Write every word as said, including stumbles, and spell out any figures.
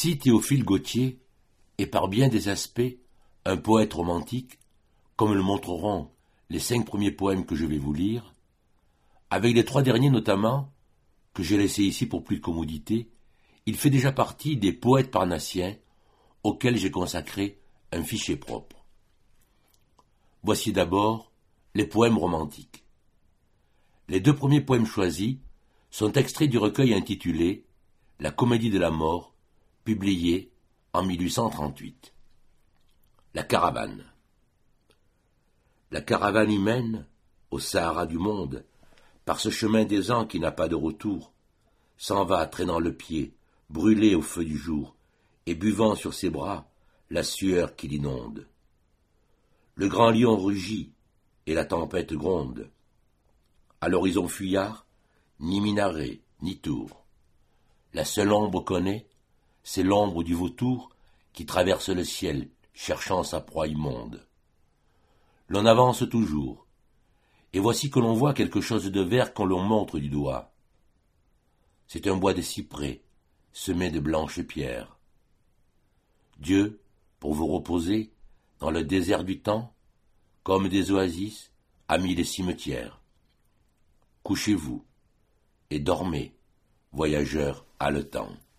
Si Théophile Gautier est par bien des aspects un poète romantique, comme le montreront les cinq premiers poèmes que je vais vous lire, avec les trois derniers notamment, que j'ai laissés ici pour plus de commodité, il fait déjà partie des poètes parnassiens auxquels j'ai consacré un fichier propre. Voici d'abord les poèmes romantiques. Les deux premiers poèmes choisis sont extraits du recueil intitulé « La comédie de la mort », publié en mille huit cent trente-huit. La caravane. La caravane humaine, au Sahara du monde, par ce chemin des ans qui n'a pas de retour, s'en va traînant le pied, brûlé au feu du jour, et buvant sur ses bras la sueur qui l'inonde. Le grand lion rugit, et la tempête gronde. À l'horizon fuyard, ni minaret, ni tour. La seule ombre qu'on ait, c'est l'ombre du vautour qui traverse le ciel, cherchant sa proie immonde. L'on avance toujours, et voici que l'on voit quelque chose de vert qu'on l'on montre du doigt. C'est un bois de cyprès, semé de blanches pierres. Dieu, pour vous reposer, dans le désert du temps, comme des oasis, a mis les cimetières. Couchez-vous, et dormez, voyageurs haletants.